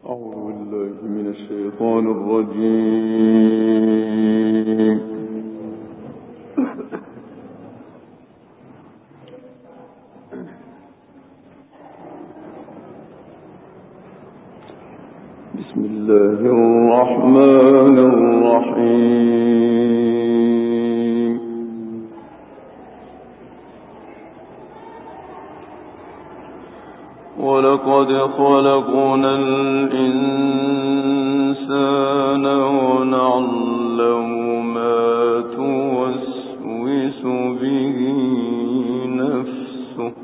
أعوذ بالله من الشيطان الرجيم. بسم الله الرحمن الرحيم. ولقد خلقنا الإنسان ونعلم ما توسوس به نفسه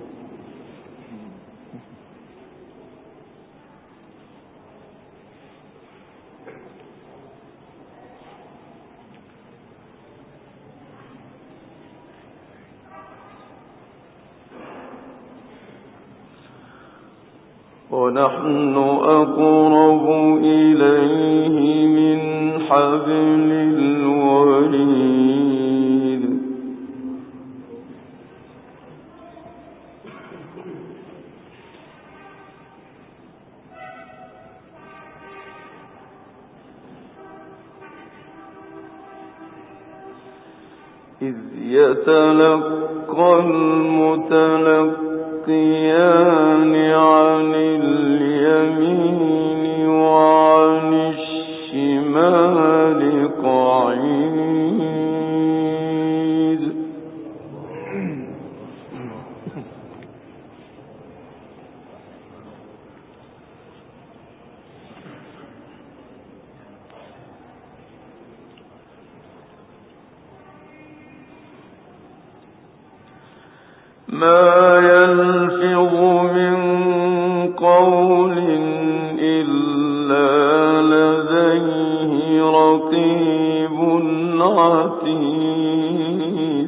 ونحن أقرب إليه من حبل الوريد إذ يتلقى المتلقيان عن اليمين وعن الشمال قعيد ما يلفظ من قول إلا لديه رقيب عتيد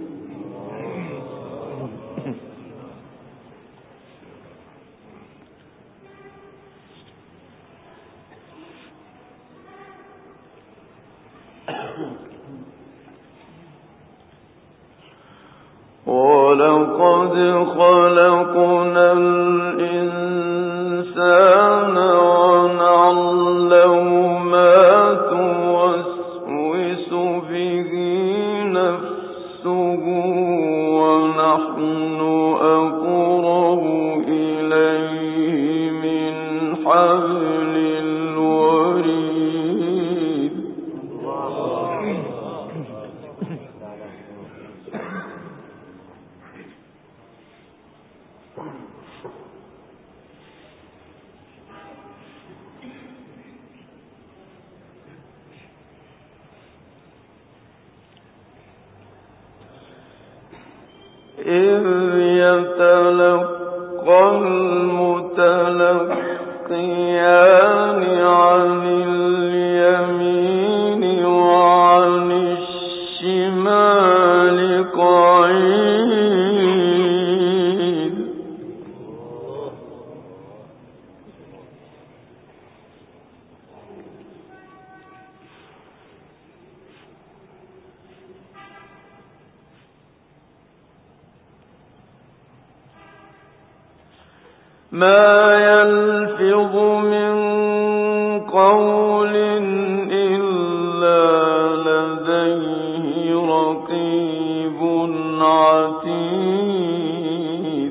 ولقد خلقنا الإنسان ونعلم ما توسوس به نفسه ونحن أقرب إليه من حبل الوريد إذ يتلقى المتلقيان عن اليمين وعن الشمال قعيد ما يلفظ من قول إلا لديه رقيب عتيد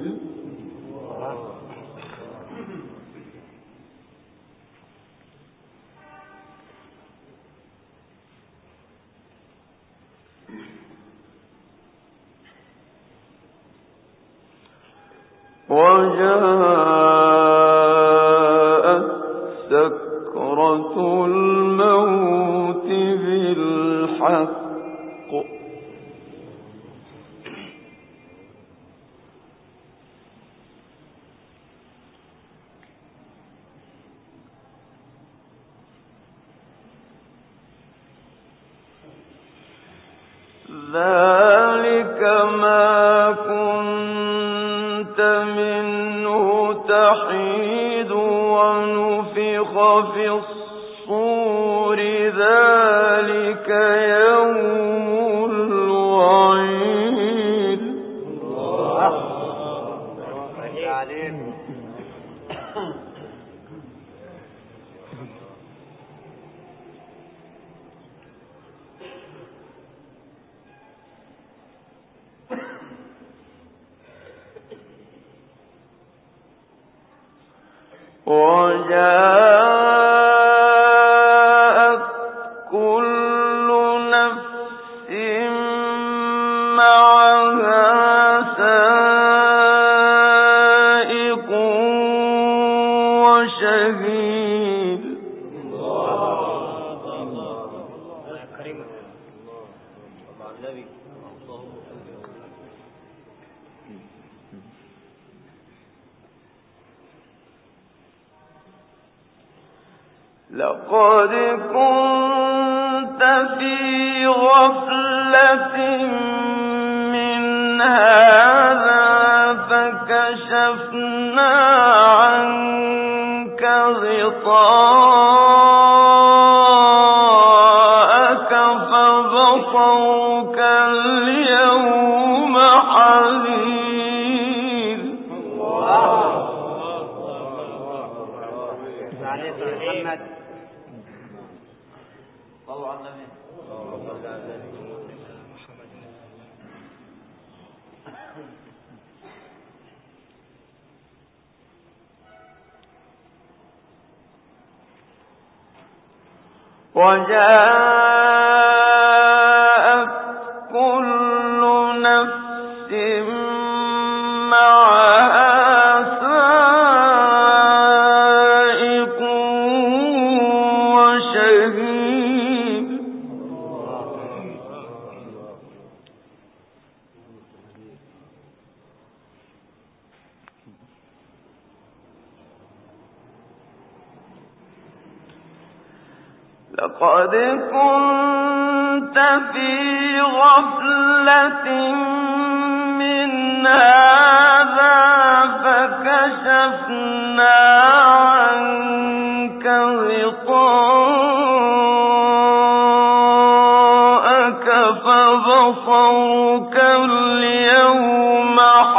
وجاءت سكرة الموت بالحق ذلك ما كنت منه تحيد ونفخ في الصور ذلك يوم الوعيد وجاءت كل نفس معها سائق وشهيد. لقد كنت في غفلة من هذا فكشفنا عنك غطاءك فبصرك اليوم حديد. وجاءت كل نفس معها سائق وشهيد. لقد كنت في غفلة من هذا فكشفنا عنك غطاءك فبصرك اليوم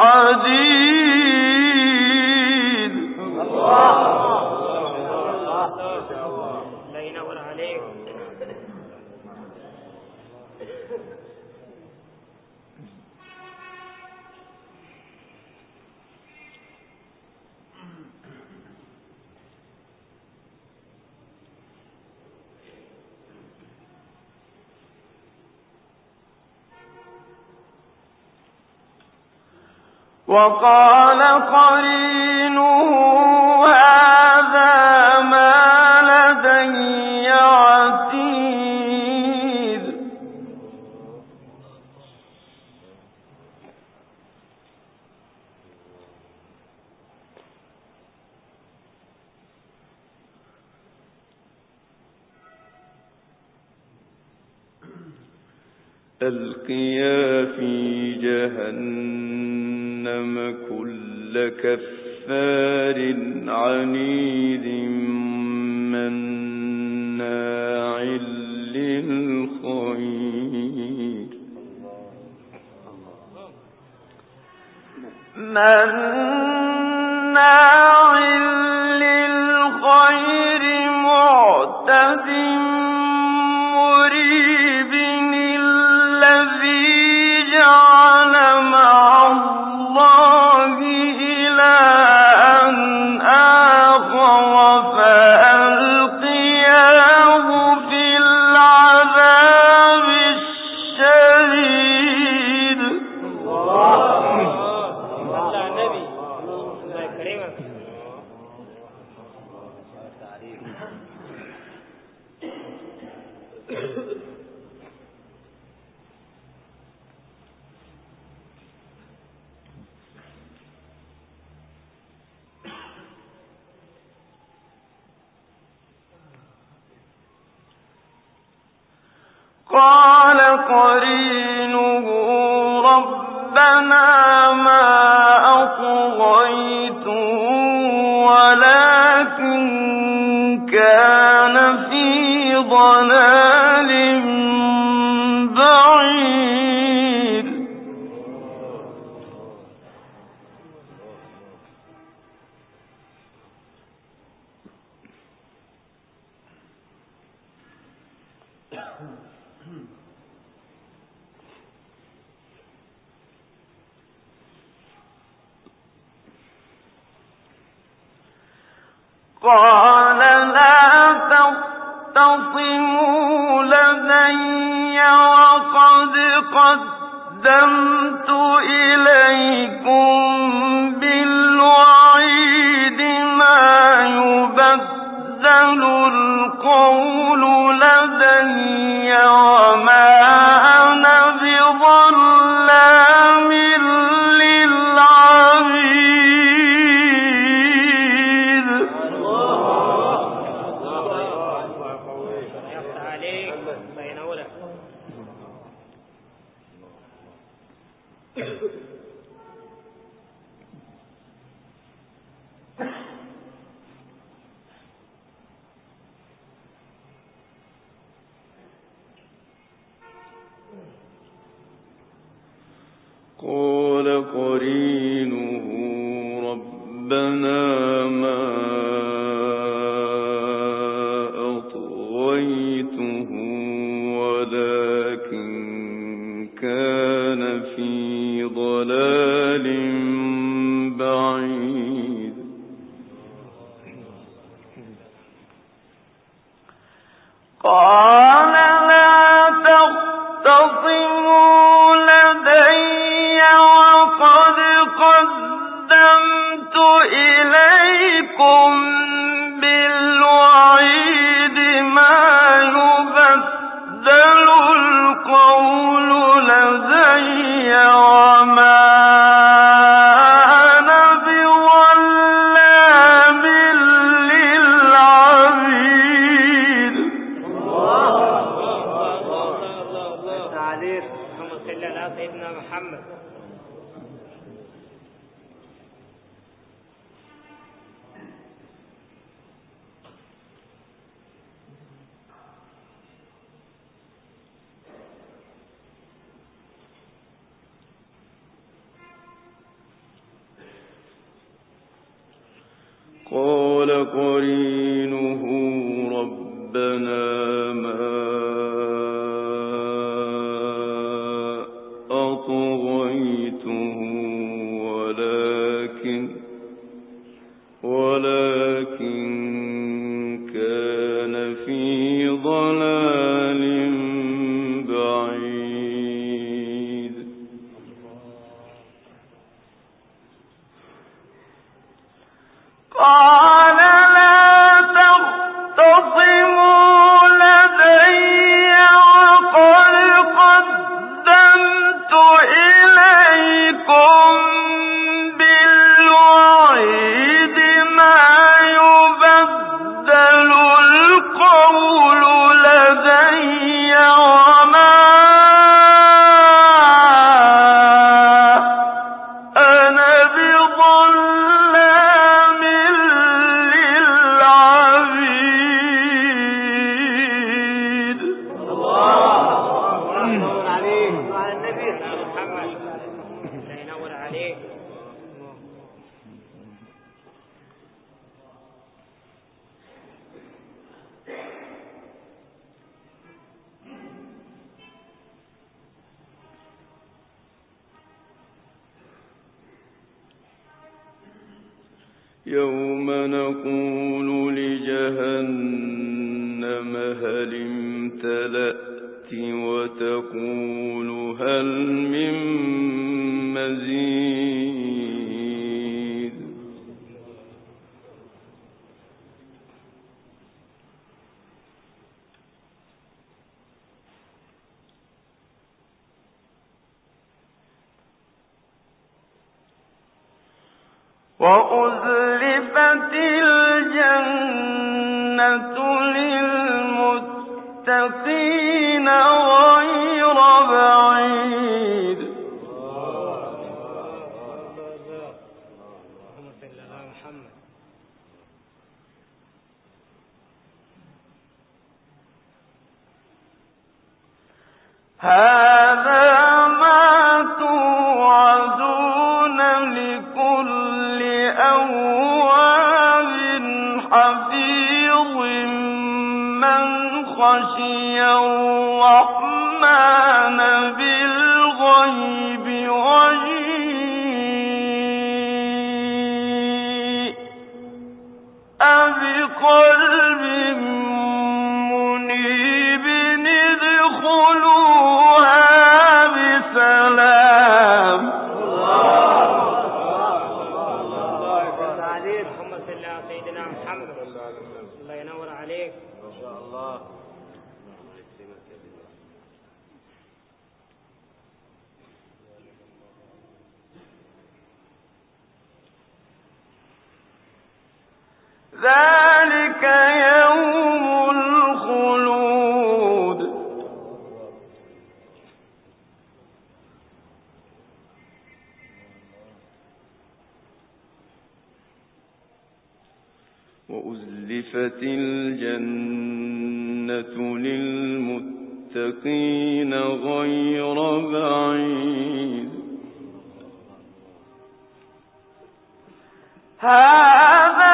حديد. وقال قرينه هذا ما لدي عتيد. ألقيا في جهنم كل كفار عنيد مناع للخير معتد مريب الذي جعل مع الله إلها آخر فألقياه في العذاب الشديد. قال قرينه ربنا ما أطغيته ولكن كان في ضلال بعيد. قال لا تختصموا لدي وقد قدمت إليكم بالوعيد ما يبدل القول لدي وما أنا بظلام للعبيد. قال قرينه ربنا ما أطغيته ولكن كان في ضلال بعيد. قال لا تختصموا لدي وقد قدمت إليكم بالوعيد ما يبدل القول لدي وما أنا بظلام للعبيد. اللهم صل على سيدنا محمد. قال قرينه ربنا ما أطغيته ولكن كان في ضلال بعيد. قال لا تختصموا لدي وقد قدمت إليكم بالوعيد ما يبدل القول لدي وما أنا بظلام للعبيد. يوم نقول لجهنم هل امتلأت وتقول هل من مزيد. وأزلفت الجنة للمتقين غير بعيد. هذا ما توعدون لكل أواب حفيظ من خشي الرحمن بالغيب وجيء سيدنا محمد. الله ينور عليك. ما شاء الله. ذلك يوم الخلود وأزلفت الجنة للمتقين غير بعيد هذا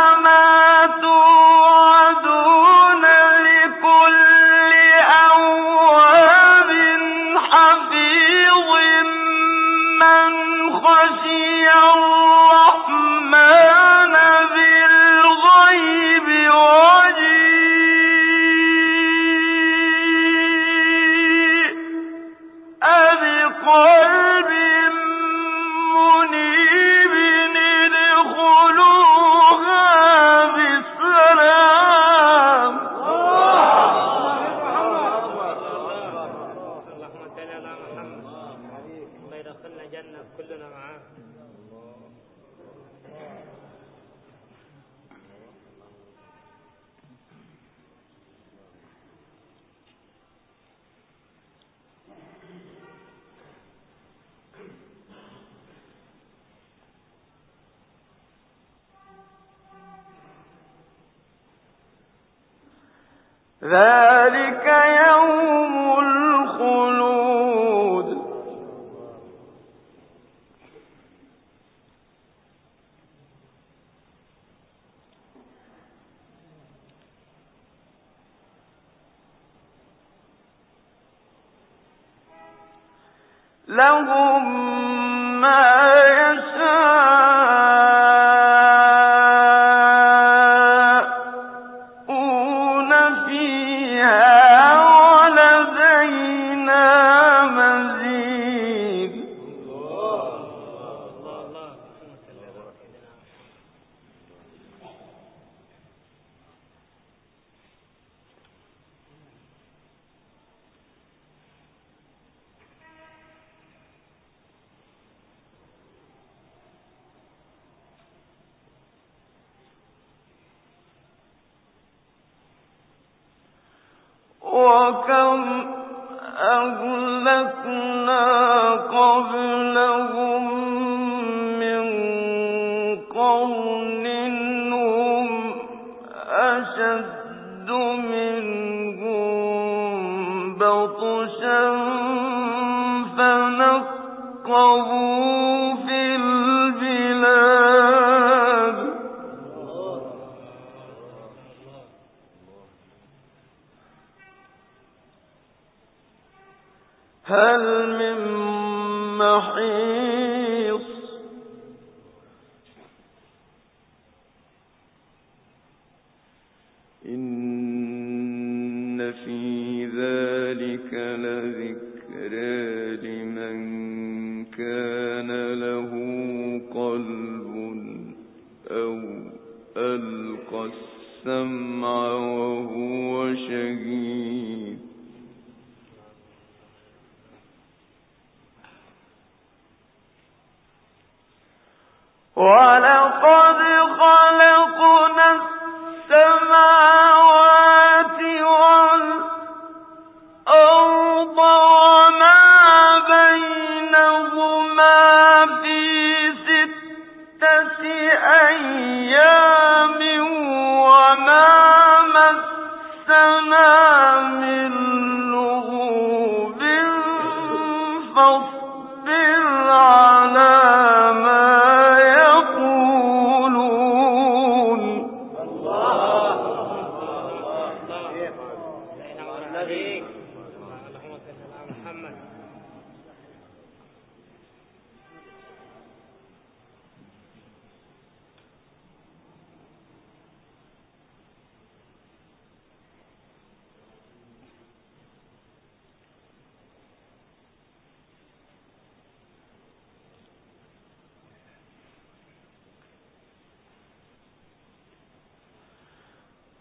ذلك يوم الخلود لهم ما يشاءون فيها ولدينا مزيد وكم أهلكنا قبلهم من قرن هم أشد منهم بطشا فنقبوا في البلاد هل من محيص إن في ذلك لذكرى لمن كان له قلب أو ألقى السمع وهو شهيد ولقد خلقنا السماوات والأرض وما بينهما في 6 أيام وما مسنا من لغوب فاصبر على ما يقولون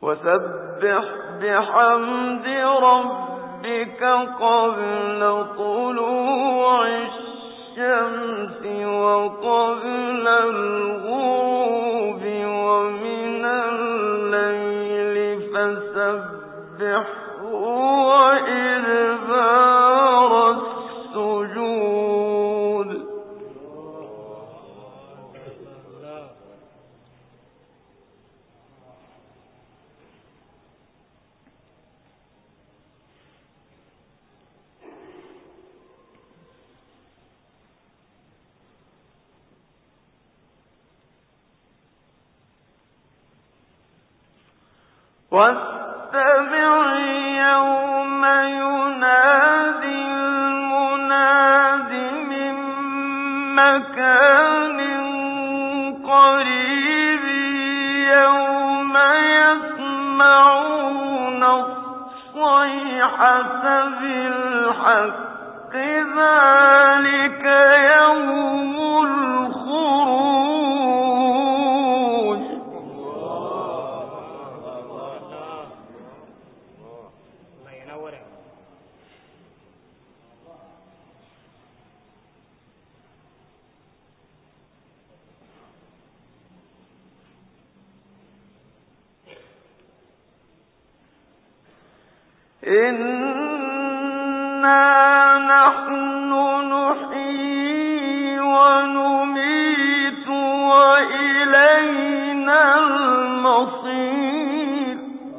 وسبح بحمد ربك قبل طلوع الشمس وقبل الغروب ومن الليل فسبحه وإدبار السجود. واستمع يوم ينادي المناد من مكان قريب يوم يسمعون الصيحة بالحق ذلك يوم الخروج. إنا نحن نحيي ونميت وإلينا المصير.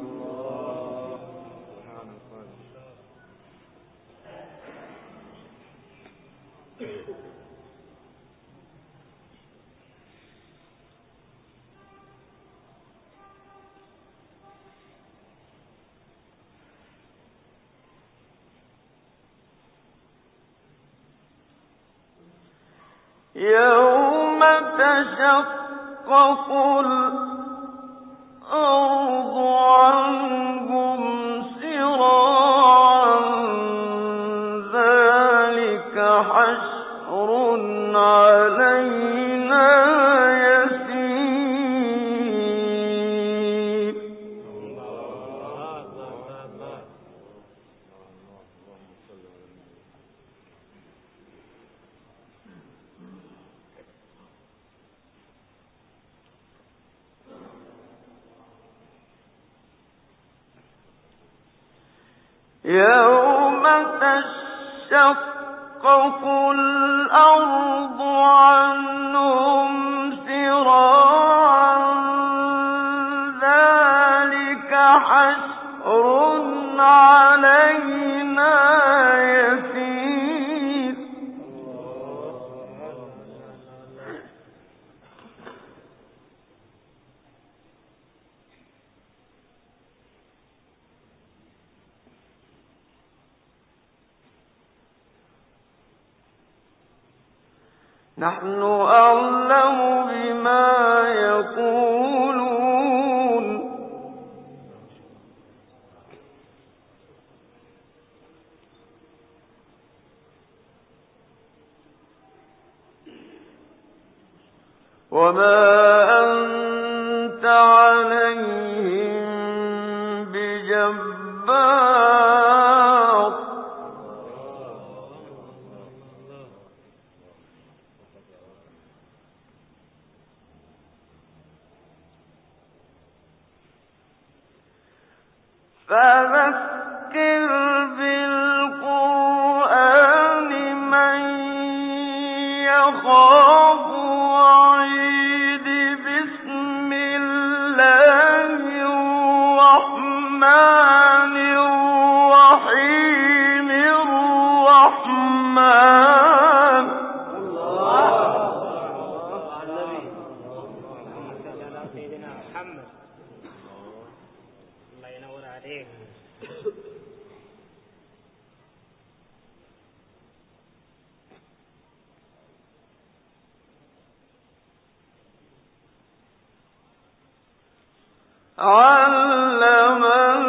يوم تشقق الأرض عنهم سراعا ذلك حشر علينا يسير. يوم تشقق الأرض عنهم سراعا ذلك حشر علينا يسير. نحن أعلم بما يقولون وما أنت عليهم بجبار. فذكر بالقرآن من يخاف وعيد. بسم الله الرحمن الرحيم. الرحمن سيدنا محمد. الله ينور عليك. علم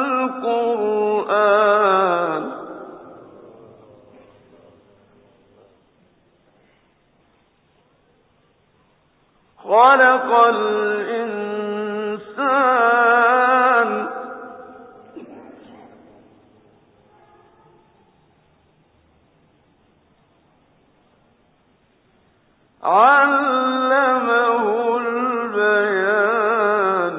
القرآن خلق الإنسان علمه البيان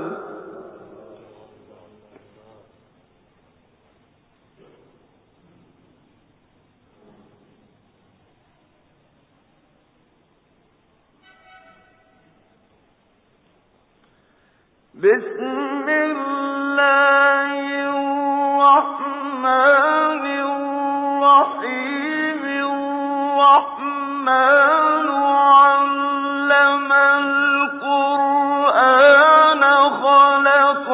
بسم الله الرحمن الرحيم الرحمن علم القرآن خلق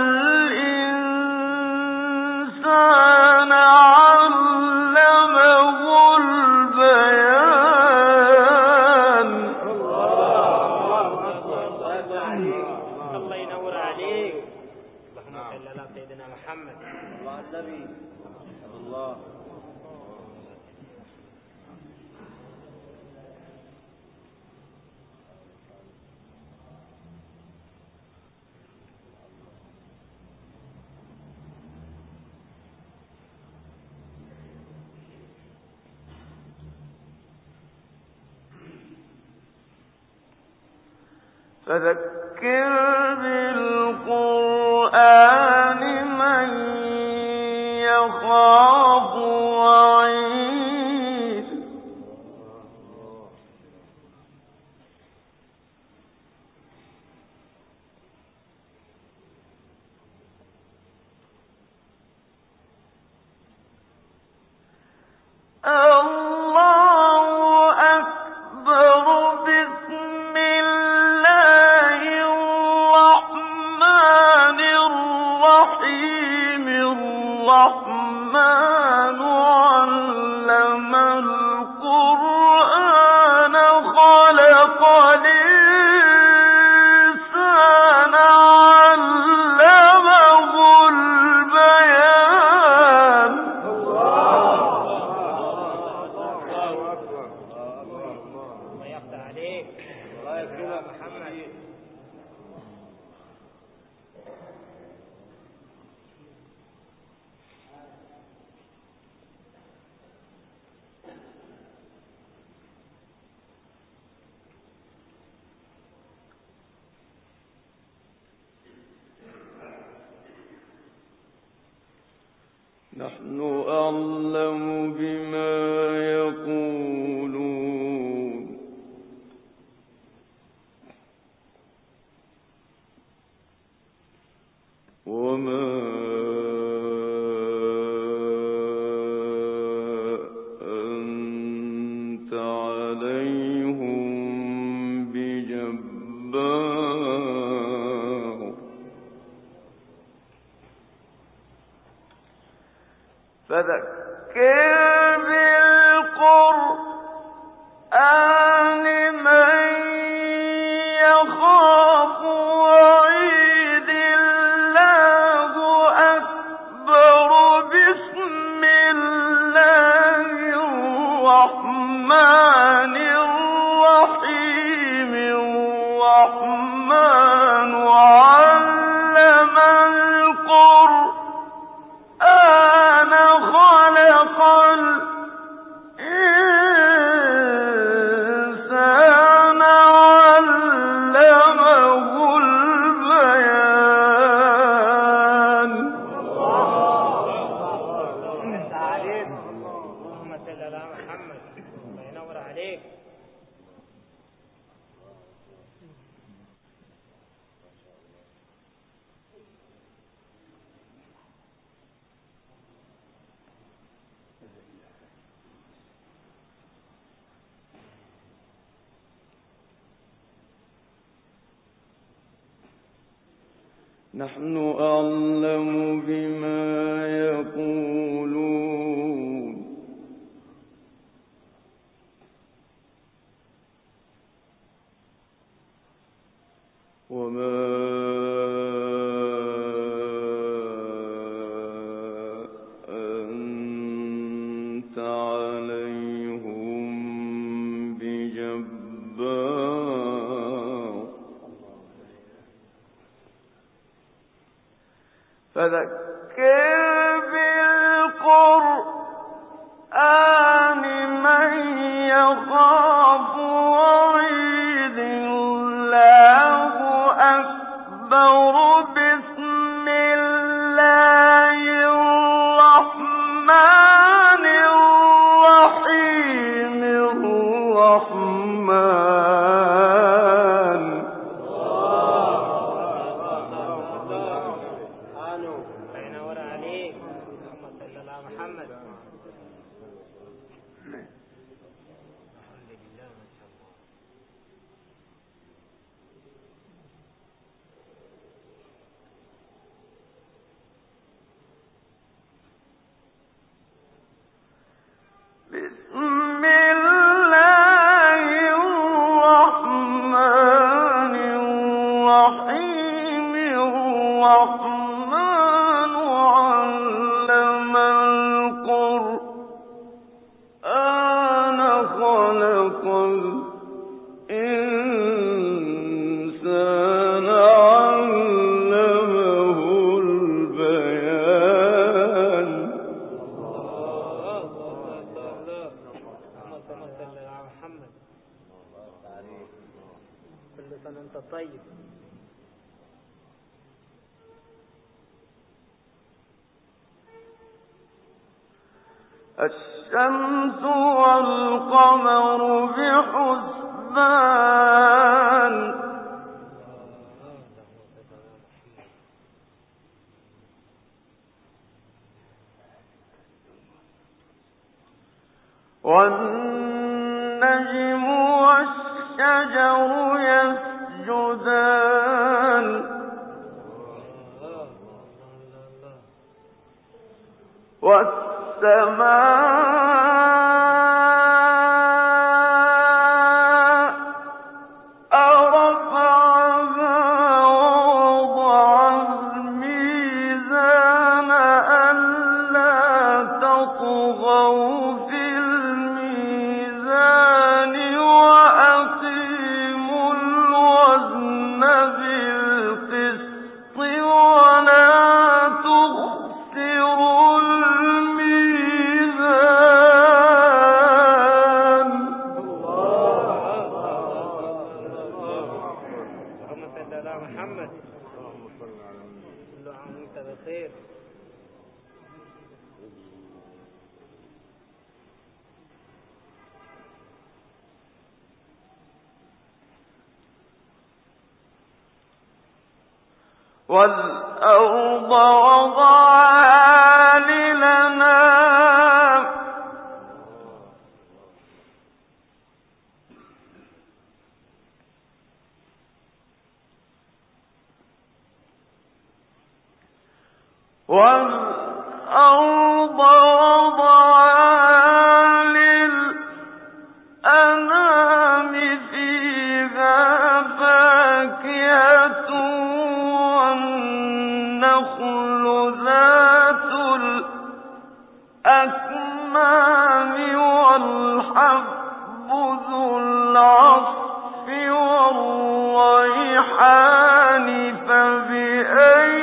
الإنسان علمه البيان الله ينور عليك. اللهم صل على سيدنا محمد. الله فذكر بالقرآن من يخاف وعيد الله أكبر. بسم الله الرحمن الرحيم الرحمن علم القرآن خلق الإنسان علمه البيان الله يفتح عليك. الله يكرمك محمد. نحن أعلم بما يقولون وما أنت عليهم بجبار فذكر بالقرآن من يخاف وعيد الله أكبر. بسم الله الرحمن الرحيم الرحمن علم القرآن خلق الإنسان علمه البيان اللهم صل على محمد. الله ينور عليك. نحن أعلم بما يقولون وما أنت عليهم بجبار فذكر بالقرآن من يخاف وعيد بسم الله الرحمن الرحيم الرحمن ينور عليك. اللهم صل على محمد. الحمد لله ما شاء الله. بسم الله الرحمن الرحيم الرحمن علم القرآن خلق الإنسان علمه البيان محمد كل سنة أنت طيب. الشمس والقمر بحسبان والنجم والشجر يسجدان والسماء رفعها ووضع الميزان ألا تطغوا في الميزان وأقيموا الوزن بالقسط ولا تخسروا الميزان. اللهم صل على محمد. كل عام وانت بخير. والأرض وضعها للأنام والأرض وضعها للأنام فيها فاكهة والنخل ذات الأكمام والحب ذو العصف والريحان فبأي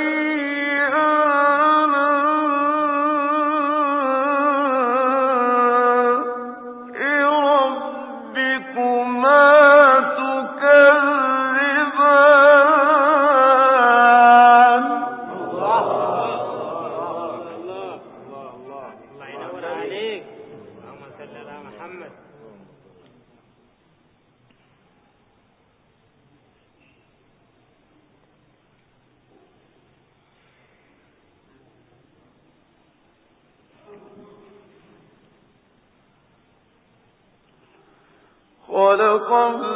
خلق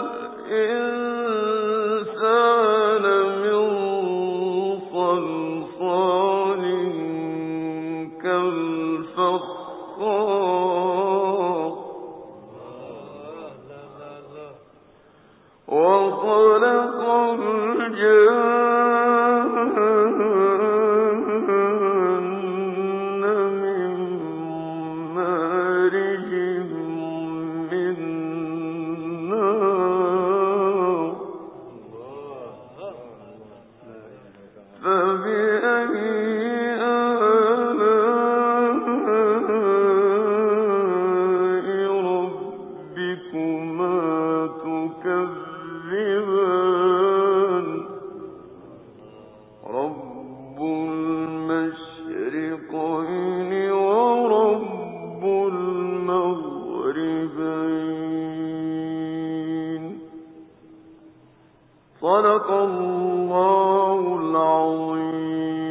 الإنسان من صلصال كالفخار وخلق الجن من مارج من نار فبأي آلاء ربكما تكذبان الله العظيم.